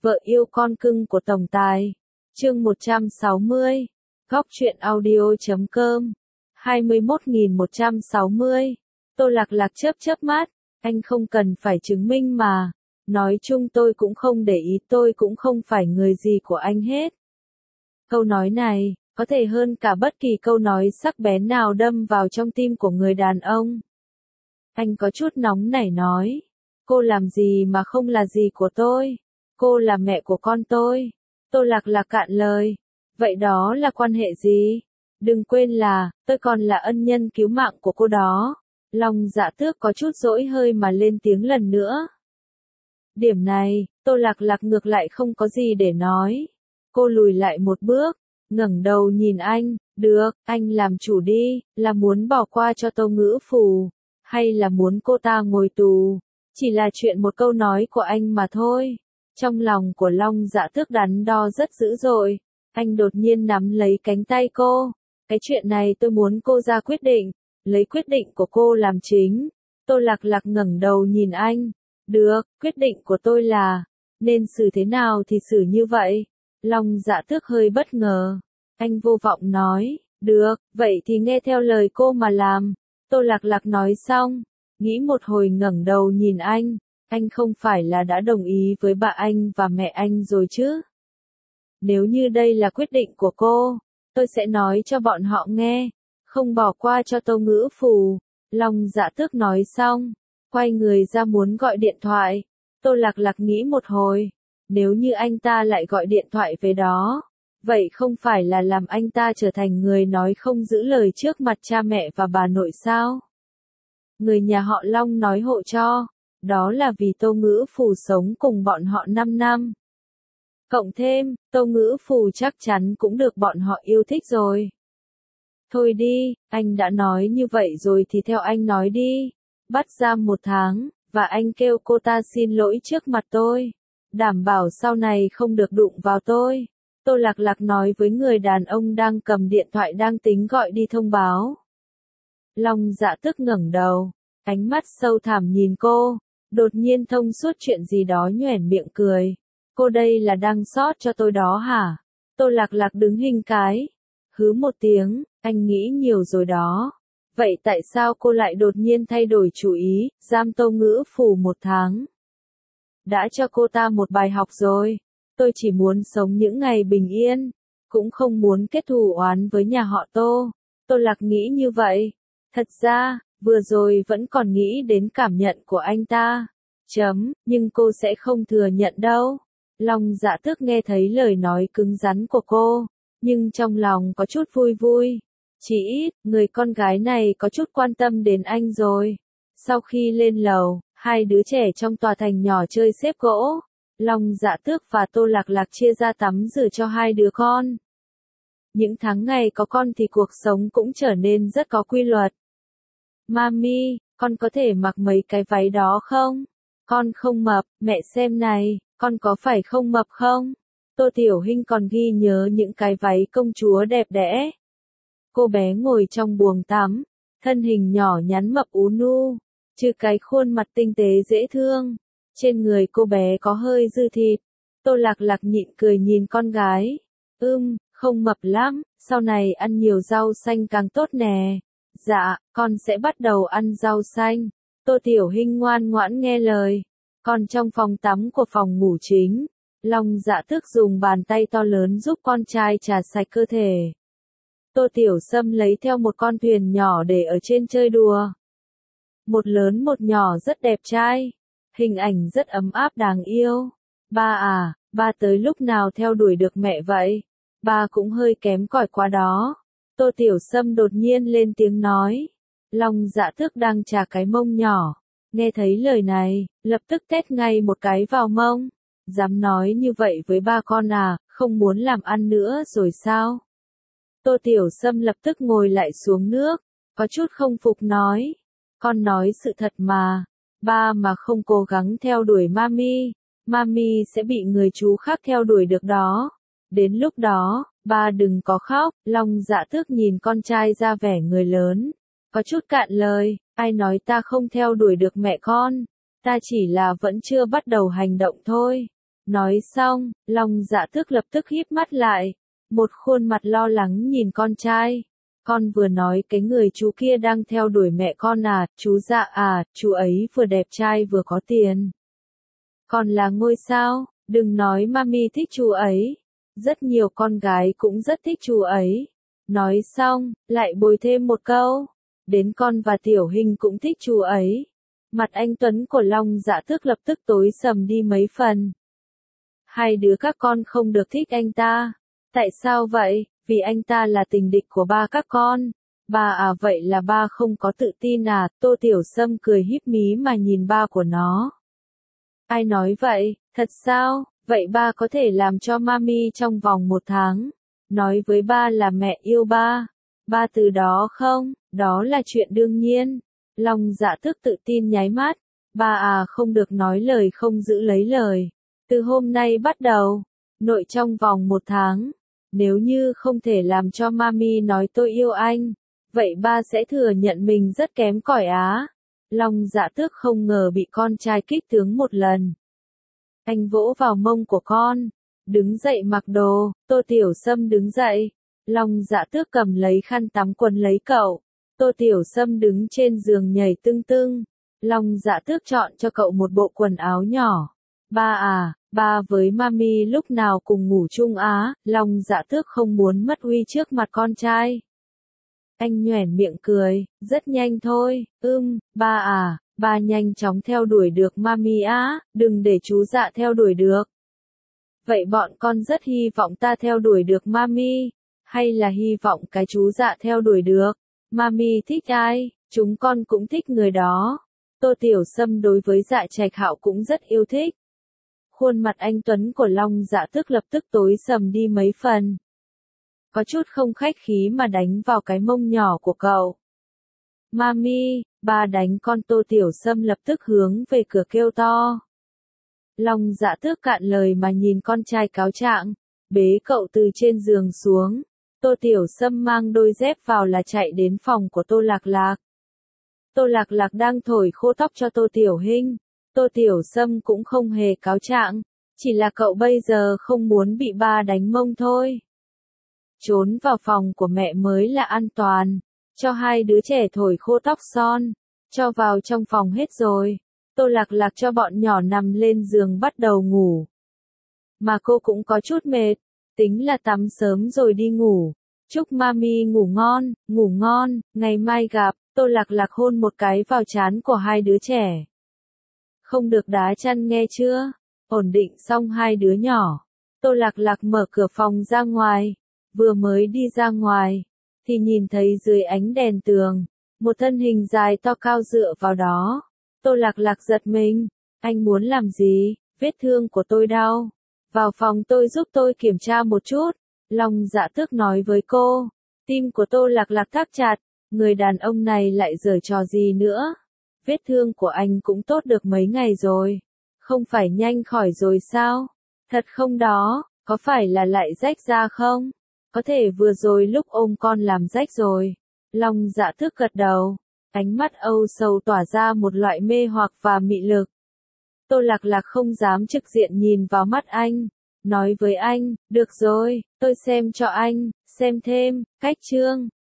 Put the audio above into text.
Vợ yêu con cưng của tổng tài. Chương 160. Góc truyện audio.com. 21.160. Tô Lạc Lạc chớp mắt, anh không cần phải chứng minh mà. Nói chung tôi cũng không để ý, tôi cũng không phải người gì của anh hết. Câu nói này, có thể hơn cả bất kỳ câu nói sắc bén nào đâm vào trong tim của người đàn ông. Anh có chút nóng nảy nói. Cô làm gì mà không là gì của tôi? Cô là mẹ của con tôi. Tô Lạc Lạc cạn lời. Vậy đó là quan hệ gì? Đừng quên là, tôi còn là ân nhân cứu mạng của cô đó. Long Dạ Tước có chút dỗi hơi mà lên tiếng lần nữa. Điểm này, Tô Lạc Lạc ngược lại không có gì để nói. Cô lùi lại một bước, ngẩng đầu nhìn anh. Được, anh làm chủ đi, là muốn bỏ qua cho Tô Ngữ Phù, hay là muốn cô ta ngồi tù? Chỉ là chuyện một câu nói của anh mà thôi. Trong lòng của Long Dạ Tước đắn đo rất dữ dội. Anh đột nhiên nắm lấy cánh tay cô. Cái chuyện này tôi muốn cô ra quyết định, lấy quyết định của cô làm chính. Tô Lạc Lạc ngẩng đầu nhìn anh. Được, quyết định của tôi là, nên xử thế nào thì xử như vậy. Long Dạ Tước hơi bất ngờ. Anh vô vọng nói, được, vậy thì nghe theo lời cô mà làm. Tô Lạc Lạc nói xong, nghĩ một hồi ngẩng đầu nhìn anh. Anh không phải là đã đồng ý với bà anh và mẹ anh rồi chứ? Nếu như đây là quyết định của cô, tôi sẽ nói cho bọn họ nghe, không bỏ qua cho Tô Ngữ Phù. Long Dạ Tước nói xong, quay người ra muốn gọi điện thoại. Tô Lạc Lạc nghĩ một hồi, nếu như anh ta lại gọi điện thoại về đó, vậy không phải là làm anh ta trở thành người nói không giữ lời trước mặt cha mẹ và bà nội sao? Người nhà họ Long nói hộ cho, đó là vì Tô Ngữ Phù sống cùng bọn họ 5 năm. Cộng thêm, Tô Ngữ Phù chắc chắn cũng được bọn họ yêu thích rồi. Thôi đi, anh đã nói như vậy rồi thì theo anh nói đi. Bắt giam 1 tháng, và anh kêu cô ta xin lỗi trước mặt tôi. Đảm bảo sau này không được đụng vào tôi. Tô Lạc Lạc nói với người đàn ông đang cầm điện thoại đang tính gọi đi thông báo. Long Dạ Tước ngẩng đầu, ánh mắt sâu thẳm nhìn cô, đột nhiên thông suốt chuyện gì đó nhoẻn miệng cười. Cô đây là đang sót cho tôi đó hả? Tô Lạc Lạc đứng hình cái. Hứ một tiếng, anh nghĩ nhiều rồi đó. Vậy tại sao cô lại đột nhiên thay đổi chủ ý, giam Tô Ngữ Phù 1 tháng? Đã cho cô ta một bài học rồi. Tôi chỉ muốn sống những ngày bình yên, cũng không muốn kết thù oán với nhà họ Tô. Tô Lạc nghĩ như vậy. Thật ra, vừa rồi vẫn còn nghĩ đến cảm nhận của anh ta. Nhưng cô sẽ không thừa nhận đâu. Long Dạ Tước nghe thấy lời nói cứng rắn của cô, nhưng trong lòng có chút vui vui. Chỉ ít, người con gái này có chút quan tâm đến anh rồi. Sau khi lên lầu, 2 đứa trẻ trong tòa thành nhỏ chơi xếp gỗ. Long Dạ Tước và Tô Lạc Lạc chia ra tắm rửa cho 2 đứa con. Những tháng ngày có con thì cuộc sống cũng trở nên rất có quy luật. Mami, con có thể mặc mấy cái váy đó không? Con không mập, mẹ xem này, con có phải không mập không? Tô Tiểu Hinh còn ghi nhớ những cái váy công chúa đẹp đẽ. Cô bé ngồi trong buồng tắm, thân hình nhỏ nhắn mập ú nu, trừ cái khuôn mặt tinh tế dễ thương. Trên người cô bé có hơi dư thịt. Tô Lạc Lạc nhịn cười nhìn con gái. Không mập lắm, sau này ăn nhiều rau xanh càng tốt nè. Dạ, con sẽ bắt đầu ăn rau xanh. Tô Tiểu Hinh ngoan ngoãn nghe lời. Còn trong phòng tắm của phòng ngủ chính, Long Dạ Tước dùng bàn tay to lớn giúp con trai chà sạch cơ thể. Tô Tiểu Sâm lấy theo một con thuyền nhỏ để ở trên chơi đùa. Một lớn một nhỏ rất đẹp trai. Hình ảnh rất ấm áp đáng yêu. Ba à, ba tới lúc nào theo đuổi được mẹ vậy? Ba cũng hơi kém cỏi quá đó. Tô Tiểu Sâm đột nhiên lên tiếng nói. Long Dạ Tước đang chà cái mông nhỏ. Nghe thấy lời này, lập tức tét ngay một cái vào mông. Dám nói như vậy với ba con à, không muốn làm ăn nữa rồi sao? Tô Tiểu Sâm lập tức ngồi lại xuống nước, có chút không phục nói. Con nói sự thật mà. Ba mà không cố gắng theo đuổi mami sẽ bị người chú khác theo đuổi được đó. Đến lúc đó, ba đừng có khóc. Long Dạ Tước nhìn con trai ra vẻ người lớn, có chút cạn lời. Ai nói ta không theo đuổi được mẹ con? Ta chỉ là vẫn chưa bắt đầu hành động thôi. Nói xong, Long Dạ Tước lập tức híp mắt lại, một khuôn mặt lo lắng nhìn con trai. Con vừa nói cái người chú kia đang theo đuổi mẹ con à, chú Dạ à, chú ấy vừa đẹp trai vừa có tiền. Còn là ngôi sao, đừng nói mami thích chú ấy. Rất nhiều con gái cũng rất thích chú ấy. Nói xong, lại bồi thêm một câu. Đến con và Tiểu Hình cũng thích chú ấy. Mặt anh Tuấn của Long Dạ Tước lập tức tối sầm đi mấy phần. Hai đứa các con không được thích anh ta. Tại sao vậy? Vì anh ta là tình địch của ba các con. Ba à, vậy là ba không có tự tin à? Tô Tiểu Sâm cười híp mí mà nhìn ba của nó. Ai nói vậy? Thật sao? Vậy ba có thể làm cho mami trong vòng 1 tháng. Nói với ba là mẹ yêu ba. Ba từ đó không? Đó là chuyện đương nhiên. Long Dạ Tước tự tin nháy mắt. Ba à, không được nói lời không giữ lấy lời. Từ hôm nay bắt đầu, nội trong vòng 1 tháng, nếu như không thể làm cho mami nói tôi yêu anh, vậy ba sẽ thừa nhận mình rất kém cỏi á. Long Dạ Tước không ngờ bị con trai kích tướng một lần. Anh vỗ vào mông của con, đứng dậy mặc đồ. Tô Tiểu Sâm đứng dậy. Long Dạ Tước cầm lấy khăn tắm quấn lấy cậu. Tô Tiểu Sâm đứng trên giường nhảy tưng tưng. Long Dạ Tước chọn cho cậu một bộ quần áo nhỏ. Ba à, ba với mami lúc nào cùng ngủ chung á? Long Dạ Tước không muốn mất uy trước mặt con trai. Anh nhoẻn miệng cười, rất nhanh thôi. Ba à, ba nhanh chóng theo đuổi được mami á, đừng để chú Dạ theo đuổi được. Vậy bọn con rất hy vọng ta theo đuổi được mami, hay là hy vọng cái chú Dạ theo đuổi được? Mami thích ai, chúng con cũng thích người đó. Tô Tiểu Sâm đối với Dạ Trạch Hạo cũng rất yêu thích. Khuôn mặt anh Tuấn của Long Dạ Tước lập tức tối sầm đi mấy phần. Có chút không khách khí mà đánh vào cái mông nhỏ của cậu. Mami, ba đánh con. Tô Tiểu Sâm lập tức hướng về cửa kêu to. Long Dạ Tước cạn lời mà nhìn con trai cáo trạng, bế cậu từ trên giường xuống. Tô Tiểu Sâm mang đôi dép vào là chạy đến phòng của Tô Lạc Lạc. Tô Lạc Lạc đang thổi khô tóc cho Tô Tiểu Hinh. Tô Tiểu Sâm cũng không hề cáo trạng, chỉ là cậu bây giờ không muốn bị ba đánh mông thôi. Trốn vào phòng của mẹ mới là an toàn, cho hai đứa trẻ thổi khô tóc son, cho vào trong phòng hết rồi. Tô Lạc Lạc cho bọn nhỏ nằm lên giường bắt đầu ngủ. Mà cô cũng có chút mệt, tính là tắm sớm rồi đi ngủ. Chúc mami ngủ ngon, ngày mai gặp. Tô Lạc Lạc hôn một cái vào trán của hai đứa trẻ. Không được đá chăn nghe chưa? Ổn định xong hai đứa nhỏ. Tô Lạc Lạc mở cửa phòng ra ngoài. Vừa mới đi ra ngoài, thì nhìn thấy dưới ánh đèn tường, một thân hình dài to cao dựa vào đó. Tô Lạc Lạc giật mình. Anh muốn làm gì? Vết thương của tôi đau. Vào phòng tôi giúp tôi kiểm tra một chút. Long Dạ Tước nói với cô. Tim của Tô Lạc Lạc thắt chặt. Người đàn ông này lại giở trò gì nữa? Vết thương của anh cũng tốt được mấy ngày rồi. Không phải nhanh khỏi rồi sao? Thật không đó, có phải là lại rách ra không? Có thể vừa rồi lúc ôm con làm rách rồi. Long Dạ Tước gật đầu. Ánh mắt âu sầu tỏa ra một loại mê hoặc và mị lực. Tô Lạc Lạc không dám trực diện nhìn vào mắt anh. Nói với anh, được rồi, tôi xem cho anh, xem thêm, cách chương.